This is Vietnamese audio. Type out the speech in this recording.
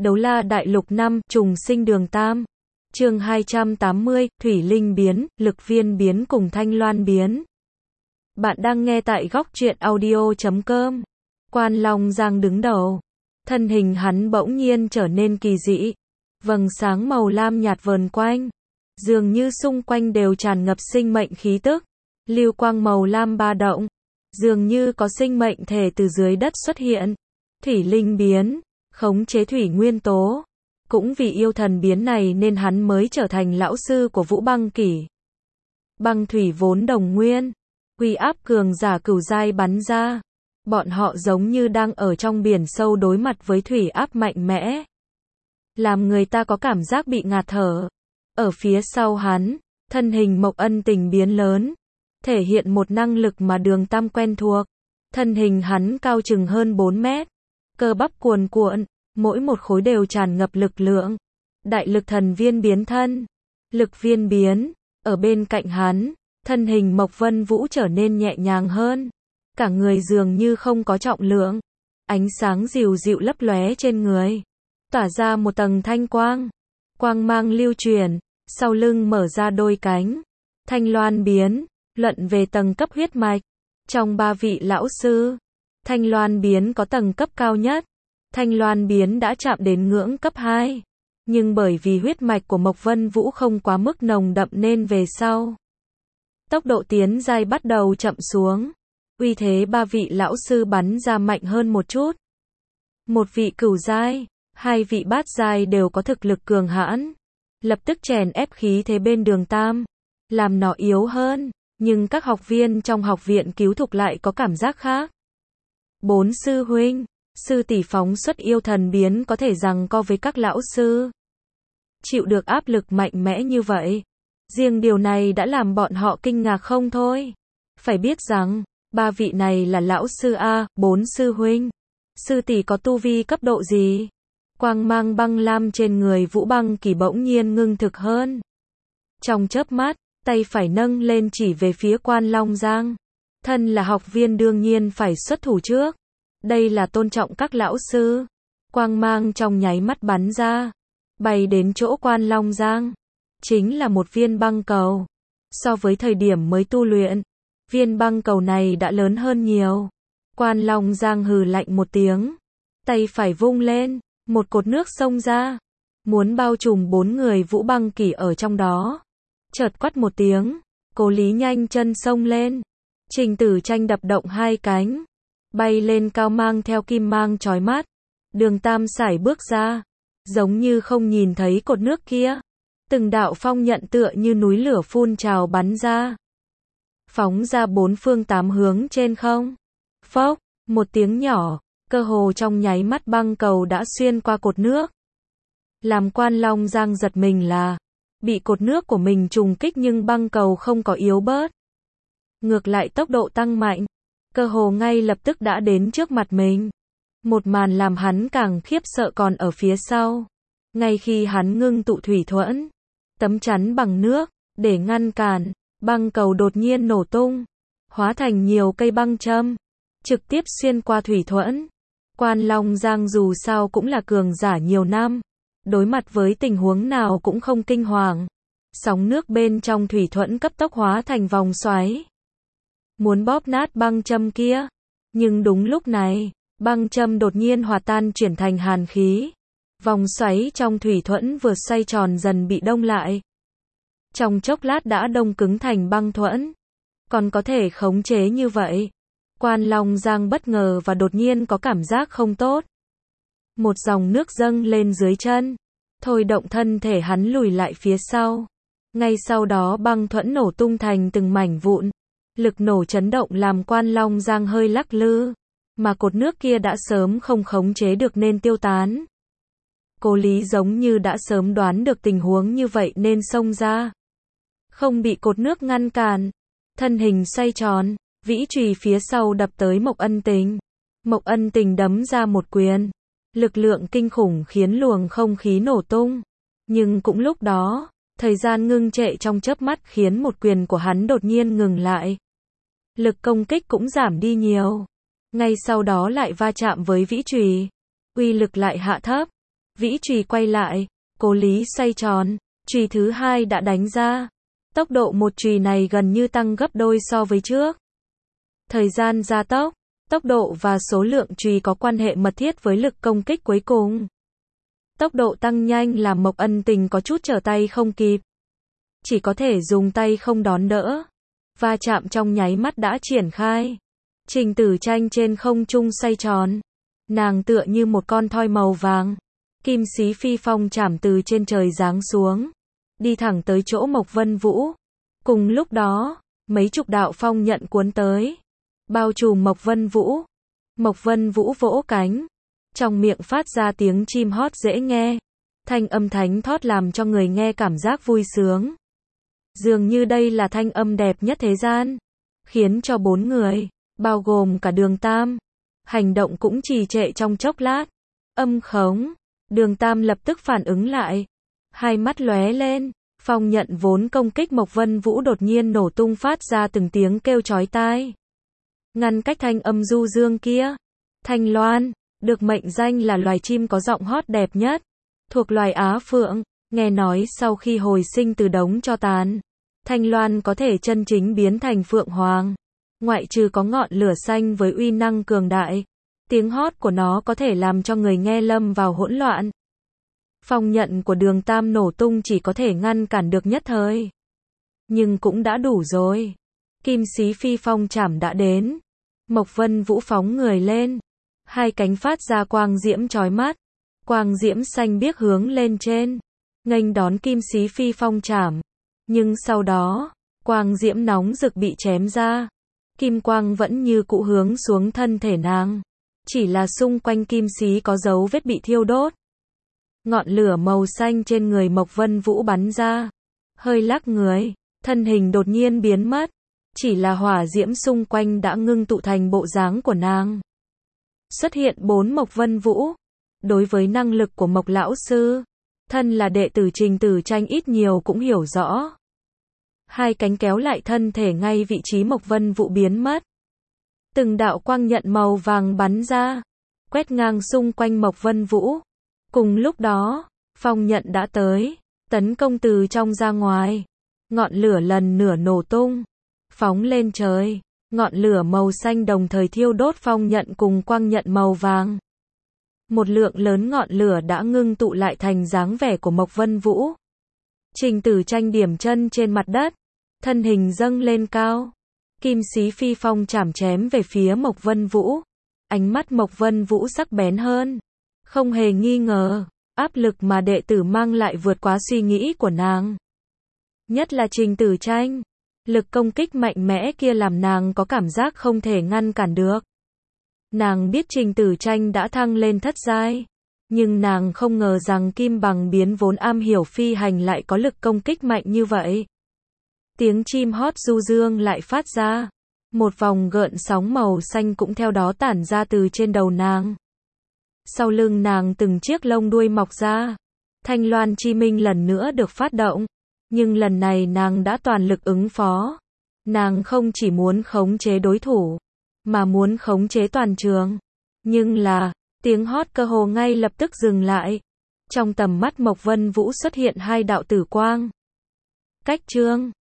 Đấu La Đại Lục 5, Trùng Sinh Đường Tam. Chương 280, Thủy Linh biến, Lực Viên biến cùng Thanh Loan biến. Bạn đang nghe tại góc truyện audio.com. Quan Long Giang đứng đầu. Thân hình hắn bỗng nhiên trở nên kỳ dị. Vầng sáng màu lam nhạt vờn quanh. Dường như xung quanh đều tràn ngập sinh mệnh khí tức. Lưu quang màu lam ba động. Dường như có sinh mệnh thể từ dưới đất xuất hiện. Thủy Linh biến, khống chế thủy nguyên tố. Cũng vì yêu thần biến này nên hắn mới trở thành lão sư của Vũ Băng Kỷ. Băng thủy vốn đồng nguyên. Uy áp cường giả cửu giai bắn ra. Bọn họ giống như đang ở trong biển sâu đối mặt với thủy áp mạnh mẽ. Làm người ta có cảm giác bị ngạt thở. Ở phía sau hắn, thân hình Mộc Ân Tình biến lớn. Thể hiện một năng lực mà Đường Tam quen thuộc. Thân hình hắn cao chừng hơn 4 mét. Cơ bắp cuồn cuộn, mỗi một khối đều tràn ngập lực lượng. Đại lực thần viên biến thân. Lực viên biến, ở bên cạnh hắn, thân hình Mộc Vân Vũ trở nên nhẹ nhàng hơn. Cả người dường như không có trọng lượng. Ánh sáng dịu dịu lấp lóe trên người. Tỏa ra một tầng thanh quang. Quang mang lưu truyền, sau lưng mở ra đôi cánh. Thanh Loan biến, luận về tầng cấp huyết mạch. Trong 3 vị lão sư, Thanh Loan biến có tầng cấp cao nhất. Thanh Loan biến đã chạm đến ngưỡng cấp 2. Nhưng bởi vì huyết mạch của Mộc Vân Vũ không quá mức nồng đậm nên về sau, tốc độ tiến giai bắt đầu chậm xuống. Uy thế 3 vị lão sư bắn ra mạnh hơn một chút. Một vị cửu giai, 2 vị bát giai đều có thực lực cường hãn. Lập tức chèn ép khí thế bên Đường Tam, làm nó yếu hơn. Nhưng các học viên trong học viện cứu thục lại có cảm giác khác. 4 sư huynh, sư tỷ phóng xuất yêu thần biến có thể giằng co với các lão sư. Chịu được áp lực mạnh mẽ như vậy. Riêng điều này đã làm bọn họ kinh ngạc không thôi. Phải biết rằng, 3 vị này là lão sư A, 4 sư huynh. Sư tỷ có tu vi cấp độ gì? Quang mang băng lam trên người Vũ Băng Kỷ bỗng nhiên ngưng thực hơn. Trong chớp mắt, tay phải nâng lên chỉ về phía Quan Long Giang. Thân là học viên đương nhiên phải xuất thủ trước. Đây là tôn trọng các lão sư. Quang mang trong nháy mắt bắn ra. Bay đến chỗ Quan Long Giang. Chính là một viên băng cầu. So với thời điểm mới tu luyện, viên băng cầu này đã lớn hơn nhiều. Quan Long Giang hừ lạnh một tiếng. Tay phải vung lên, một cột nước xông ra. Muốn bao trùm 4 người Vũ Băng Kỷ ở trong đó. Chợt quát một tiếng, Cố Lý nhanh chân xông lên. Trình Tử Tranh đập động 2 cánh, bay lên cao mang theo kim mang chói mắt. Đường Tam sải bước ra, giống như không nhìn thấy cột nước kia. Từng đạo phong nhận tựa như núi lửa phun trào bắn ra. Phóng ra 4 phương 8 hướng trên không. Phốc, một tiếng nhỏ, cơ hồ trong nháy mắt băng cầu đã xuyên qua cột nước. Làm Quan Long Giang giật mình là bị cột nước của mình trùng kích nhưng băng cầu không có yếu bớt. Ngược lại tốc độ tăng mạnh, cơ hồ ngay lập tức đã đến trước mặt mình. Một màn làm hắn càng khiếp sợ còn ở phía sau. Ngay khi hắn ngưng tụ thủy thuẫn, tấm chắn bằng nước, để ngăn cản, băng cầu đột nhiên nổ tung, hóa thành nhiều cây băng châm, trực tiếp xuyên qua thủy thuẫn. Quan Long Giang dù sao cũng là cường giả nhiều năm. Đối mặt với tình huống nào cũng không kinh hoàng. Sóng nước bên trong thủy thuẫn cấp tốc hóa thành vòng xoáy. Muốn bóp nát băng châm kia. Nhưng đúng lúc này, băng châm đột nhiên hòa tan chuyển thành hàn khí. Vòng xoáy trong thủy thuẫn vừa xoay tròn dần bị đông lại. Trong chốc lát đã đông cứng thành băng thuẫn. Còn có thể khống chế như vậy. Quan Long Giang bất ngờ và đột nhiên có cảm giác không tốt. Một dòng nước dâng lên dưới chân, thôi động thân thể hắn lùi lại phía sau. Ngay sau đó băng thuẫn nổ tung thành từng mảnh vụn. Lực nổ chấn động làm Quan Long Giang hơi lắc lư, mà cột nước kia đã sớm không khống chế được nên tiêu tán. Cố Lý giống như đã sớm đoán được tình huống như vậy nên xông ra. Không bị cột nước ngăn cản. Thân hình xoay tròn, vĩ chùy phía sau đập tới Mộc Ân Tình. Mộc Ân Tình đấm ra một quyền. Lực lượng kinh khủng khiến luồng không khí nổ tung. Nhưng cũng lúc đó, thời gian ngưng trệ trong chớp mắt khiến một quyền của hắn đột nhiên ngừng lại. Lực công kích cũng giảm đi nhiều. Ngay sau đó lại va chạm với vĩ chùy. Uy lực lại hạ thấp. Vĩ chùy quay lại, cố lý xoay tròn, chùy thứ hai đã đánh ra. Tốc độ một chùy này gần như tăng gấp đôi so với trước. Thời gian gia tốc, tốc độ và số lượng chùy có quan hệ mật thiết với lực công kích cuối cùng. Tốc độ tăng nhanh làm Mộc Ân Tình có chút trở tay không kịp. Chỉ có thể dùng tay không đón đỡ. Va chạm trong nháy mắt đã triển khai. Trình Tử Tranh trên không trung xoay tròn. Nàng tựa như một con thoi màu vàng. Kim xí phi phong chảm từ trên trời giáng xuống. Đi thẳng tới chỗ Mộc Vân Vũ. Cùng lúc đó, mấy chục đạo phong nhận cuốn tới. Bao trùm Mộc Vân Vũ. Mộc Vân Vũ vỗ cánh. Trong miệng phát ra tiếng chim hót dễ nghe. Thanh âm thánh thót làm cho người nghe cảm giác vui sướng. Dường như đây là thanh âm đẹp nhất thế gian. Khiến cho 4 người, bao gồm cả Đường Tam, hành động cũng trì trệ trong chốc lát. Âm khống. Đường Tam lập tức phản ứng lại. Hai mắt lóe lên. Phong nhận vốn công kích Mộc Vân Vũ đột nhiên nổ tung phát ra từng tiếng kêu chói tai. Ngăn cách thanh âm du dương kia. Thanh loan, được mệnh danh là loài chim có giọng hót đẹp nhất. Thuộc loài Á Phượng, nghe nói sau khi hồi sinh từ đống tro tàn, Thanh loan có thể chân chính biến thành Phượng Hoàng. Ngoại trừ có ngọn lửa xanh với uy năng cường đại, tiếng hót của nó có thể làm cho người nghe lâm vào hỗn loạn. Phong nhận của Đường Tam nổ tung chỉ có thể ngăn cản được nhất thời. Nhưng cũng đã đủ rồi. Kim xí phi phong chảm đã đến. Mộc Vân Vũ phóng người lên. Hai cánh phát ra quang diễm chói mắt. Quang diễm xanh biếc hướng lên trên. Nghênh đón kim xí phi phong chảm. Nhưng sau đó, quang diễm nóng rực bị chém ra. Kim quang vẫn như cũ hướng xuống thân thể nàng. Chỉ là xung quanh kim xí có dấu vết bị thiêu đốt. Ngọn lửa màu xanh trên người Mộc Vân Vũ bắn ra. Hơi lắc người, thân hình đột nhiên biến mất. Chỉ là hỏa diễm xung quanh đã ngưng tụ thành bộ dáng của nàng. Xuất hiện 4 Mộc Vân Vũ. Đối với năng lực của Mộc lão sư, thân là đệ tử Trình Tử Tranh ít nhiều cũng hiểu rõ. Hai cánh kéo lại thân thể ngay vị trí Mộc Vân Vũ biến mất. Từng đạo quang nhận màu vàng bắn ra, quét ngang xung quanh Mộc Vân Vũ. Cùng lúc đó, phong nhận đã tới, tấn công từ trong ra ngoài. Ngọn lửa lần nữa nổ tung, phóng lên trời. Ngọn lửa màu xanh đồng thời thiêu đốt phong nhận cùng quang nhận màu vàng. Một lượng lớn ngọn lửa đã ngưng tụ lại thành dáng vẻ của Mộc Vân Vũ. Trình Tử Tranh điểm chân trên mặt đất, thân hình dâng lên cao. Kim xí phi phong chảm chém về phía Mộc Vân Vũ. Ánh mắt Mộc Vân Vũ sắc bén hơn. Không hề nghi ngờ, áp lực mà đệ tử mang lại vượt quá suy nghĩ của nàng. Nhất là Trình Tử Tranh. Lực công kích mạnh mẽ kia làm nàng có cảm giác không thể ngăn cản được. Nàng biết Trình Tử Tranh đã thăng lên thất giai. Nhưng nàng không ngờ rằng Kim Bằng Biến vốn am hiểu phi hành lại có lực công kích mạnh như vậy. Tiếng chim hót du dương lại phát ra. Một vòng gợn sóng màu xanh cũng theo đó tản ra từ trên đầu nàng. Sau lưng nàng từng chiếc lông đuôi mọc ra. Thanh Loan Chi Minh lần nữa được phát động. Nhưng lần này nàng đã toàn lực ứng phó. Nàng không chỉ muốn khống chế đối thủ, mà muốn khống chế toàn trường. Nhưng là, tiếng hót cơ hồ ngay lập tức dừng lại. Trong tầm mắt Mộc Vân Vũ xuất hiện 2 đạo tử quang. Cách chương